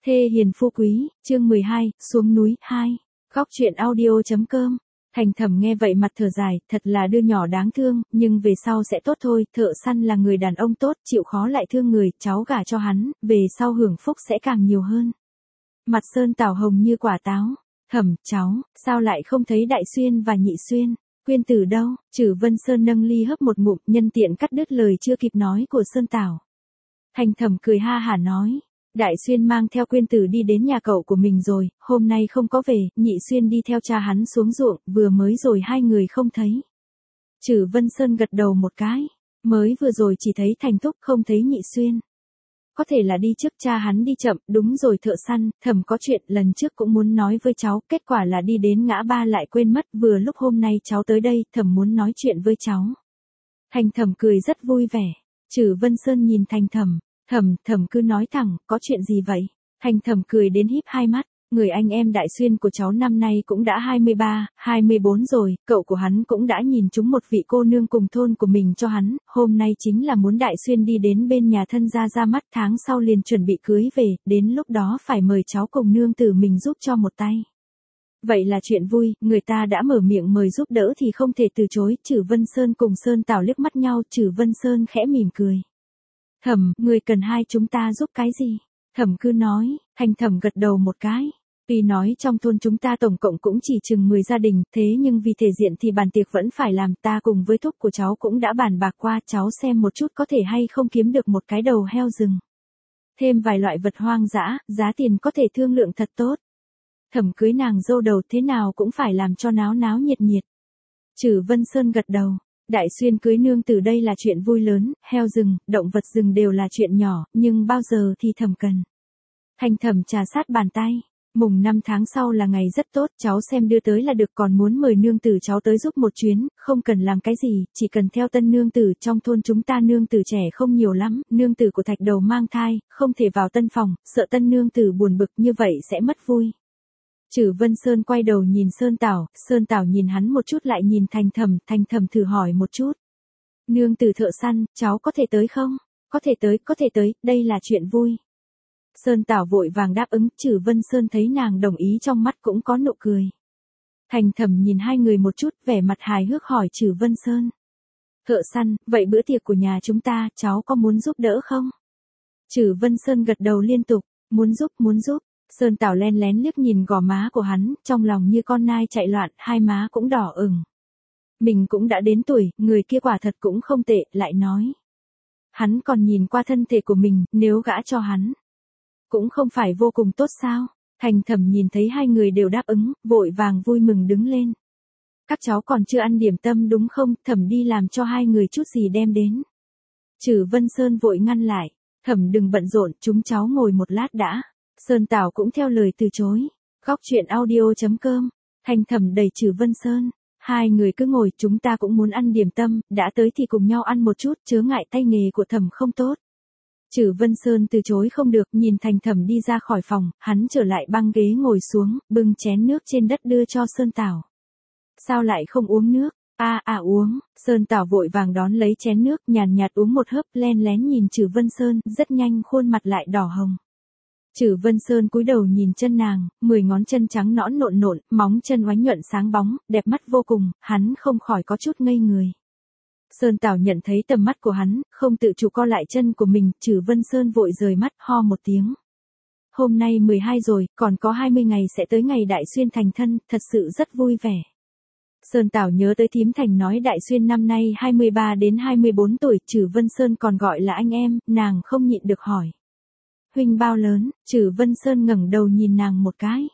Thê hiền phu quý, chương 12, xuống núi, 2. Góc truyện audio.com. Thành Thẩm nghe vậy mặt thở dài, thật là đứa nhỏ đáng thương, nhưng về sau sẽ tốt thôi, Thợ Săn là người đàn ông tốt, chịu khó lại thương người, cháu gả cho hắn, về sau hưởng phúc sẽ càng nhiều hơn. Mặt Sơn Tảo hồng như quả táo. Thẩm, cháu, sao lại không thấy Đại Xuyên và Nhị Xuyên? Quyên Tử đâu? Trử Vân Sơn nâng ly hấp một ngụm, nhân tiện cắt đứt lời chưa kịp nói của Sơn Tảo. Thành Thẩm cười ha hả nói. Đại Xuyên mang theo Quyên Tử đi đến nhà cậu của mình rồi, hôm nay không có về, Nhị Xuyên đi theo cha hắn xuống ruộng, vừa mới rồi hai người không thấy. Trử Vân Sơn gật đầu một cái, mới vừa rồi chỉ thấy Thành Thúc không thấy Nhị Xuyên. Có thể là đi trước cha hắn đi chậm, đúng rồi Thợ Săn, Thẩm có chuyện lần trước cũng muốn nói với cháu, kết quả là đi đến ngã ba lại quên mất, vừa lúc hôm nay cháu tới đây, Thẩm muốn nói chuyện với cháu. Thành Thẩm cười rất vui vẻ, Trử Vân Sơn nhìn Thành Thẩm. Thẩm cứ nói thẳng, có chuyện gì vậy? Thành Thẩm cười đến híp hai mắt, người anh em Đại Xuyên của cháu năm nay cũng đã 23, 24 rồi, cậu của hắn cũng đã nhìn trúng một vị cô nương cùng thôn của mình cho hắn, hôm nay chính là muốn Đại Xuyên đi đến bên nhà thân gia ra mắt, tháng sau liền chuẩn bị cưới về, đến lúc đó phải mời cháu cùng nương tử mình giúp cho một tay. Vậy là chuyện vui, người ta đã mở miệng mời giúp đỡ thì không thể từ chối, Trử Vân Sơn cùng Sơn Tảo liếc mắt nhau, Trử Vân Sơn khẽ mỉm cười. Thẩm, người cần hai chúng ta giúp cái gì? Thẩm cứ nói, Thành Thẩm gật đầu một cái. Tuy nói trong thôn chúng ta tổng cộng cũng chỉ chừng 10 gia đình, thế nhưng vì thể diện thì bàn tiệc vẫn phải làm, ta cùng với thúc của cháu cũng đã bàn bạc qua, cháu xem một chút có thể hay không kiếm được một cái đầu heo rừng. Thêm vài loại vật hoang dã, giá tiền có thể thương lượng thật tốt. Thẩm cưới nàng dâu đầu thế nào cũng phải làm cho náo náo nhiệt nhiệt. Trử Vân Sơn gật đầu. Đại Xuyên cưới nương tử đây là chuyện vui lớn, heo rừng, động vật rừng đều là chuyện nhỏ, nhưng bao giờ thì Thẩm cần. Thành Thẩm trà sát bàn tay, mùng 5 tháng sau là ngày rất tốt, cháu xem đưa tới là được, còn muốn mời nương tử cháu tới giúp một chuyến, không cần làm cái gì, chỉ cần theo tân nương tử, trong thôn chúng ta nương tử trẻ không nhiều lắm, nương tử của Thạch Đầu mang thai, không thể vào tân phòng, sợ tân nương tử buồn bực như vậy sẽ mất vui. Trử Vân Sơn quay đầu nhìn Sơn Tảo nhìn hắn một chút lại nhìn Thành Thẩm thử hỏi một chút. Nương tử Thợ Săn, cháu có thể tới không? Có thể tới, đây là chuyện vui. Sơn Tảo vội vàng đáp ứng, Trử Vân Sơn thấy nàng đồng ý trong mắt cũng có nụ cười. Thành Thẩm nhìn hai người một chút, vẻ mặt hài hước hỏi Trử Vân Sơn. Thợ Săn, vậy bữa tiệc của nhà chúng ta, cháu có muốn giúp đỡ không? Trử Vân Sơn gật đầu liên tục, muốn giúp. Sơn Tảo len lén liếc nhìn gò má của hắn, trong lòng như con nai chạy loạn, hai má cũng đỏ ửng. Mình cũng đã đến tuổi, người kia quả thật cũng không tệ, lại nói. Hắn còn nhìn qua thân thể của mình, nếu gả cho hắn, cũng không phải vô cùng tốt sao? Thành Thẩm nhìn thấy hai người đều đáp ứng, vội vàng vui mừng đứng lên. Các cháu còn chưa ăn điểm tâm đúng không? Thẩm đi làm cho hai người chút gì đem đến. Trử Vân Sơn vội ngăn lại. Thẩm đừng bận rộn, chúng cháu ngồi một lát đã. Sơn Tảo cũng theo lời từ chối. Góc truyện audio.com. Thành Thẩm đẩy Trử Vân Sơn. Hai người cứ ngồi, chúng ta cũng muốn ăn điểm tâm, đã tới thì cùng nhau ăn một chút, chớ ngại tay nghề của Thẩm không tốt. Trử Vân Sơn từ chối không được, nhìn Thành Thẩm đi ra khỏi phòng, hắn trở lại băng ghế ngồi xuống, bưng chén nước trên đất đưa cho Sơn Tảo. Sao lại không uống nước? Uống. Sơn Tảo vội vàng đón lấy chén nước, nhàn nhạt uống một hớp, len lén nhìn Trử Vân Sơn, rất nhanh khuôn mặt lại đỏ hồng. Trử Vân Sơn cúi đầu nhìn chân nàng, 10 ngón chân trắng nõn nộn, móng chân oánh nhuận sáng bóng, đẹp mắt vô cùng, hắn không khỏi có chút ngây người. Sơn Tảo nhận thấy tầm mắt của hắn, không tự chủ co lại chân của mình, Trử Vân Sơn vội rời mắt, ho một tiếng. Hôm nay 12 rồi, còn có 20 ngày sẽ tới ngày Đại Xuyên thành thân, thật sự rất vui vẻ. Sơn Tảo nhớ tới thím Thành nói Đại Xuyên năm nay 23 đến 24 tuổi, Trử Vân Sơn còn gọi là anh em, nàng không nhịn được hỏi. Huynh bao lớn? Trử Vân Sơn ngẩng đầu nhìn nàng một cái.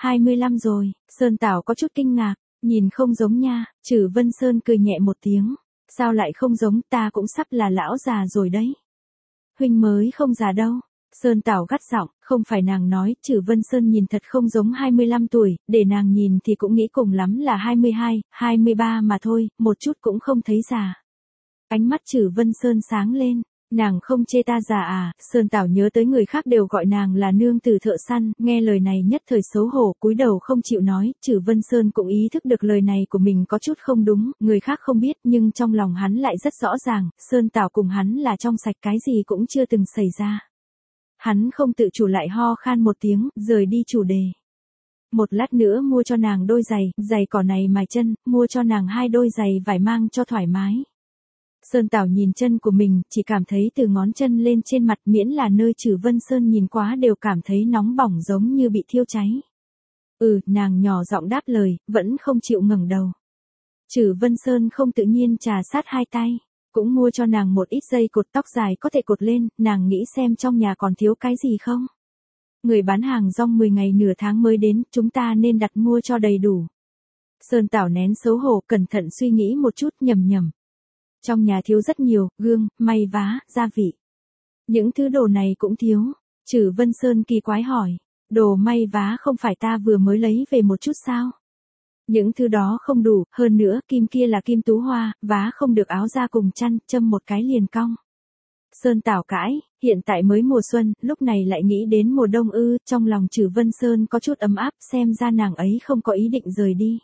25 rồi, Sơn Tảo có chút kinh ngạc, nhìn không giống nha, Trử Vân Sơn cười nhẹ một tiếng. Sao lại không giống, ta cũng sắp là lão già rồi đấy. Huynh mới không già đâu. Sơn Tảo gắt giọng, không phải nàng nói, Trử Vân Sơn nhìn thật không giống 25 tuổi, để nàng nhìn thì cũng nghĩ cùng lắm là 22, 23 mà thôi, một chút cũng không thấy già. Ánh mắt Trử Vân Sơn sáng lên. Nàng không chê ta già à? Sơn Tảo nhớ tới người khác đều gọi nàng là nương tử Thợ Săn, nghe lời này nhất thời xấu hổ, cúi đầu không chịu nói, Trử Vân Sơn cũng ý thức được lời này của mình có chút không đúng, người khác không biết nhưng trong lòng hắn lại rất rõ ràng, Sơn Tảo cùng hắn là trong sạch, cái gì cũng chưa từng xảy ra. Hắn không tự chủ lại ho khan một tiếng, rời đi chủ đề. Một lát nữa mua cho nàng đôi giày, giày cỏ này mài chân, mua cho nàng 2 đôi giày vải mang cho thoải mái. Sơn Tảo nhìn chân của mình, chỉ cảm thấy từ ngón chân lên trên mặt miễn là nơi Trử Vân Sơn nhìn quá đều cảm thấy nóng bỏng giống như bị thiêu cháy. Nàng nhỏ giọng đáp lời, vẫn không chịu ngẩng đầu. Trử Vân Sơn không tự nhiên trà sát 2 tay, cũng mua cho nàng một ít dây cột tóc dài có thể cột lên, nàng nghĩ xem trong nhà còn thiếu cái gì không. Người bán hàng rong 10 ngày nửa tháng mới đến, chúng ta nên đặt mua cho đầy đủ. Sơn Tảo nén xấu hổ, cẩn thận suy nghĩ một chút, nhầm. Trong nhà thiếu rất nhiều, gương, may vá, gia vị. Những thứ đồ này cũng thiếu. Trử Vân Sơn kỳ quái hỏi, đồ may vá không phải ta vừa mới lấy về một chút sao? Những thứ đó không đủ, hơn nữa kim kia là kim tú hoa, vá không được áo da cùng chăn, châm một cái liền cong. Sơn Tảo cãi, hiện tại mới mùa xuân, lúc này lại nghĩ đến mùa đông trong lòng Trử Vân Sơn có chút ấm áp, xem ra nàng ấy không có ý định rời đi.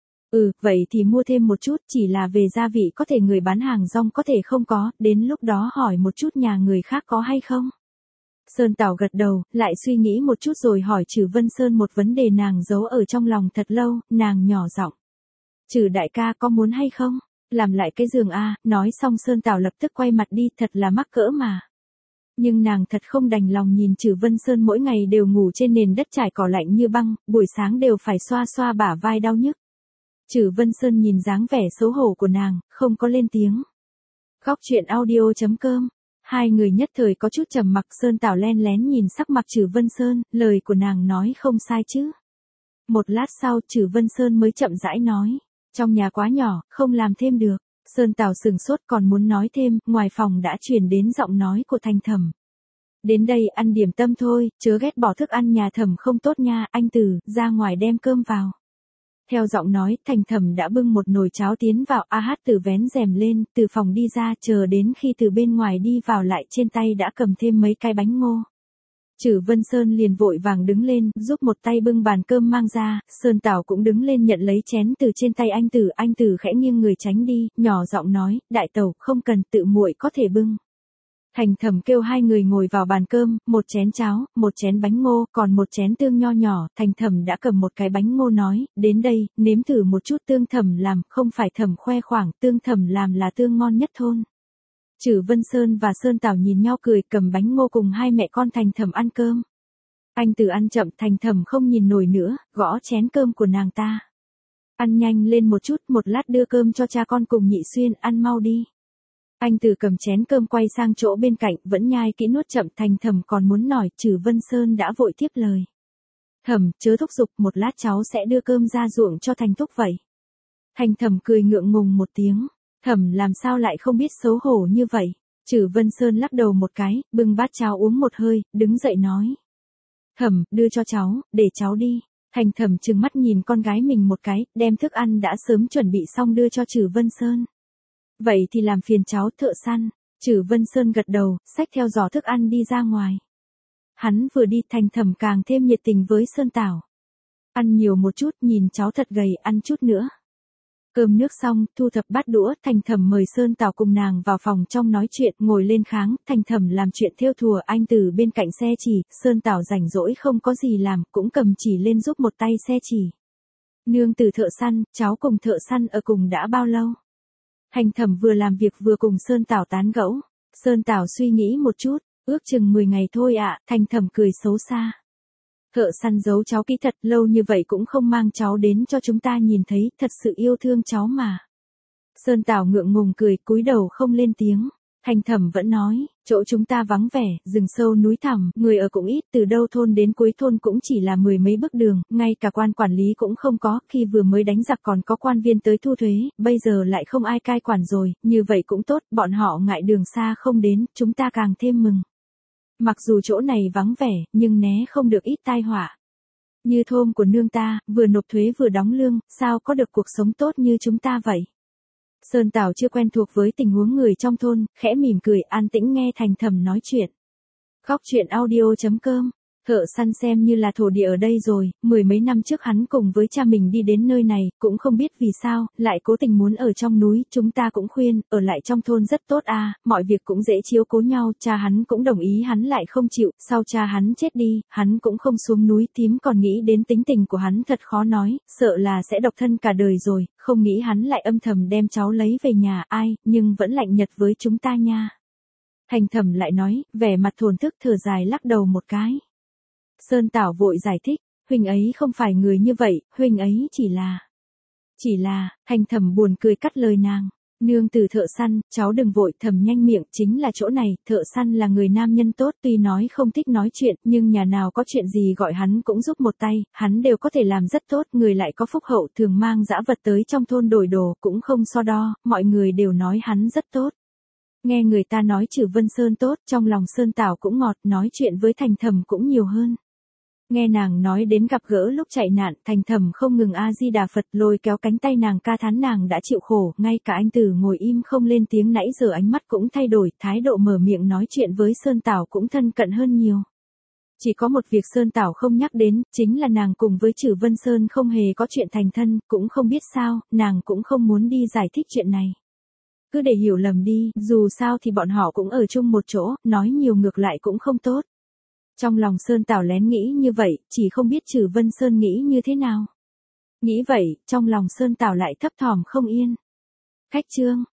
Vậy thì mua thêm một chút, chỉ là về gia vị có thể người bán hàng rong có thể không có, đến lúc đó hỏi một chút nhà người khác có hay không. Sơn Tảo gật đầu, lại suy nghĩ một chút rồi hỏi Trử Vân Sơn một vấn đề nàng giấu ở trong lòng thật lâu, nàng nhỏ giọng. Trử đại ca có muốn hay không? Làm lại cái giường nói xong Sơn Tảo lập tức quay mặt đi, thật là mắc cỡ mà. Nhưng nàng thật không đành lòng nhìn Trử Vân Sơn mỗi ngày đều ngủ trên nền đất trải cỏ lạnh như băng, buổi sáng đều phải xoa xoa bả vai đau nhức. Trử Vân Sơn nhìn dáng vẻ xấu hổ của nàng, không có lên tiếng. Góc chuyện audio.com. Hai người nhất thời có chút trầm mặc, Sơn Tảo len lén nhìn sắc mặt Trử Vân Sơn, lời của nàng nói không sai chứ. Một lát sau Trử Vân Sơn mới chậm rãi nói, trong nhà quá nhỏ, không làm thêm được. Sơn Tảo sừng sốt còn muốn nói thêm, ngoài phòng đã truyền đến giọng nói của Thành Thẩm. Đến đây ăn điểm tâm thôi, chớ ghét bỏ thức ăn nhà Thẩm không tốt nha, anh Từ, ra ngoài đem cơm vào. Theo giọng nói, Thành Thẩm đã bưng một nồi cháo tiến vào, Từ vén rèm lên, từ phòng đi ra, chờ đến khi từ bên ngoài đi vào lại trên tay đã cầm thêm mấy cái bánh ngô. Trử Vân Sơn liền vội vàng đứng lên, giúp một tay bưng bàn cơm mang ra, Sơn Tảo cũng đứng lên nhận lấy chén từ trên tay anh Từ khẽ nghiêng người tránh đi, nhỏ giọng nói, đại tẩu, không cần, tự muội có thể bưng. Thành Thẩm kêu hai người ngồi vào bàn cơm, một chén cháo, một chén bánh ngô, còn một chén tương nho nhỏ, Thành Thẩm đã cầm một cái bánh ngô nói, đến đây, nếm thử một chút tương Thẩm làm, không phải Thẩm khoe khoang, tương Thẩm làm là tương ngon nhất thôn. Trử Vân Sơn và Sơn Tảo nhìn nhau cười, cầm bánh ngô cùng hai mẹ con Thành Thẩm ăn cơm. Anh Từ ăn chậm, Thành Thẩm không nhìn nổi nữa, gõ chén cơm của nàng ta. Ăn nhanh lên một chút, một lát đưa cơm cho cha con cùng Nhị Xuyên, ăn mau đi. Anh Từ cầm chén cơm quay sang chỗ bên cạnh, vẫn nhai kỹ nuốt chậm, Thành Thẩm còn muốn nói, Trử Vân Sơn đã vội tiếp lời. Thẩm, chớ thúc giục, một lát cháu sẽ đưa cơm ra ruộng cho Thành thúc vậy. Thành Thẩm cười ngượng ngùng một tiếng. Thẩm làm sao lại không biết xấu hổ như vậy. Trử Vân Sơn lắc đầu một cái, bưng bát cháo uống một hơi, đứng dậy nói. Thẩm, đưa cho cháu, để cháu đi. Thành Thẩm trừng mắt nhìn con gái mình một cái, đem thức ăn đã sớm chuẩn bị xong đưa cho Trử Vân Sơn. Vậy thì làm phiền cháu thợ săn. Trử Vân Sơn gật đầu, xách theo giỏ thức ăn đi ra ngoài. Hắn vừa đi, Thành Thẩm càng thêm nhiệt tình với Sơn Tảo. Ăn nhiều một chút, nhìn cháu thật gầy, ăn chút nữa. Cơm nước xong, thu thập bát đũa, Thành Thẩm mời Sơn Tảo cùng nàng vào phòng trong nói chuyện, ngồi lên kháng, Thành Thẩm làm chuyện thêu thùa, anh Từ bên cạnh xe chỉ, Sơn Tảo rảnh rỗi không có gì làm, cũng cầm chỉ lên giúp một tay xe chỉ. Nương từ thợ săn, cháu cùng thợ săn ở cùng đã bao lâu? Thành Thẩm vừa làm việc vừa cùng Sơn Tảo tán gẫu. Sơn Tảo suy nghĩ một chút, ước chừng 10 ngày thôi ạ, Thành Thẩm cười xấu xa. Thợ săn giấu cháu kỹ thật, lâu như vậy cũng không mang cháu đến cho chúng ta nhìn thấy, thật sự yêu thương cháu mà. Sơn Tảo ngượng ngùng cười, cúi đầu không lên tiếng. Thành Thẩm vẫn nói, chỗ chúng ta vắng vẻ, rừng sâu núi thẳm, người ở cũng ít, từ đâu thôn đến cuối thôn cũng chỉ là 10 mấy bước đường, ngay cả quan quản lý cũng không có, khi vừa mới đánh giặc còn có quan viên tới thu thuế, bây giờ lại không ai cai quản rồi, như vậy cũng tốt, bọn họ ngại đường xa không đến, chúng ta càng thêm mừng. Mặc dù chỗ này vắng vẻ, nhưng né không được ít tai họa. Như thôn của nương ta, vừa nộp thuế vừa đóng lương, sao có được cuộc sống tốt như chúng ta vậy? Sơn Tảo chưa quen thuộc với tình huống người trong thôn, khẽ mỉm cười, an tĩnh nghe Thành Thẩm nói chuyện. Góc chuyện audio.com Thợ săn xem như là thổ địa ở đây rồi, mười mấy năm trước hắn cùng với cha mình đi đến nơi này, cũng không biết vì sao, lại cố tình muốn ở trong núi, chúng ta cũng khuyên, ở lại trong thôn rất tốt à, mọi việc cũng dễ chiếu cố nhau, cha hắn cũng đồng ý hắn lại không chịu, sau cha hắn chết đi, hắn cũng không xuống núi, thím còn nghĩ đến tính tình của hắn thật khó nói, sợ là sẽ độc thân cả đời rồi, không nghĩ hắn lại âm thầm đem cháu lấy về nhà, ai, nhưng vẫn lạnh nhật với chúng ta nha. Thành Thẩm lại nói, vẻ mặt thổn thức thở dài lắc đầu một cái. Sơn Tảo vội giải thích, huynh ấy không phải người như vậy, huynh ấy chỉ là, Thành Thẩm buồn cười cắt lời nàng. Nương tử thợ săn, cháu đừng vội, Thẩm nhanh miệng, chính là chỗ này, thợ săn là người nam nhân tốt, tuy nói không thích nói chuyện, nhưng nhà nào có chuyện gì gọi hắn cũng giúp một tay, hắn đều có thể làm rất tốt, người lại có phúc hậu, thường mang dã vật tới trong thôn đổi đồ, cũng không so đo, mọi người đều nói hắn rất tốt. Nghe người ta nói Trử Vân Sơn tốt, trong lòng Sơn Tảo cũng ngọt, nói chuyện với Thành Thẩm cũng nhiều hơn. Nghe nàng nói đến gặp gỡ lúc chạy nạn, Thành Thẩm không ngừng A-di-đà Phật lôi kéo cánh tay nàng ca thán nàng đã chịu khổ, ngay cả anh Tử ngồi im không lên tiếng nãy giờ ánh mắt cũng thay đổi, thái độ mở miệng nói chuyện với Sơn Tảo cũng thân cận hơn nhiều. Chỉ có một việc Sơn Tảo không nhắc đến, chính là nàng cùng với Trử Vân Sơn không hề có chuyện thành thân, cũng không biết sao, nàng cũng không muốn đi giải thích chuyện này. Cứ để hiểu lầm đi, dù sao thì bọn họ cũng ở chung một chỗ, nói nhiều ngược lại cũng không tốt. Trong lòng Sơn Tảo lén nghĩ như vậy, chỉ không biết Trử Vân Sơn nghĩ như thế nào. Nghĩ vậy, trong lòng Sơn Tảo lại thấp thỏm không yên. Khách trương.